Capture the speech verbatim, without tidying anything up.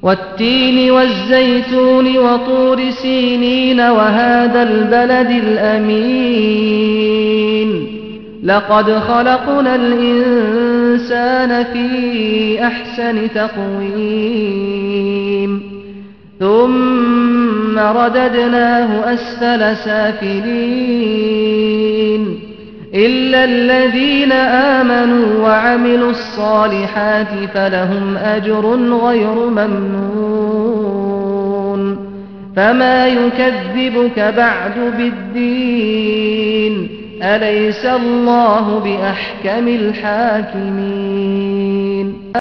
والتين والزيتون وطور سينين وهذا البلد الأمين لقد خلقنا الإنسان في أحسن تقويم ثم رددناه أسفل سافلين إلا الذين آمنوا وعملوا الصالحات فلهم أجر غير ممنون فما يكذبك بعد بالدين أليس الله بأحكم الحاكمين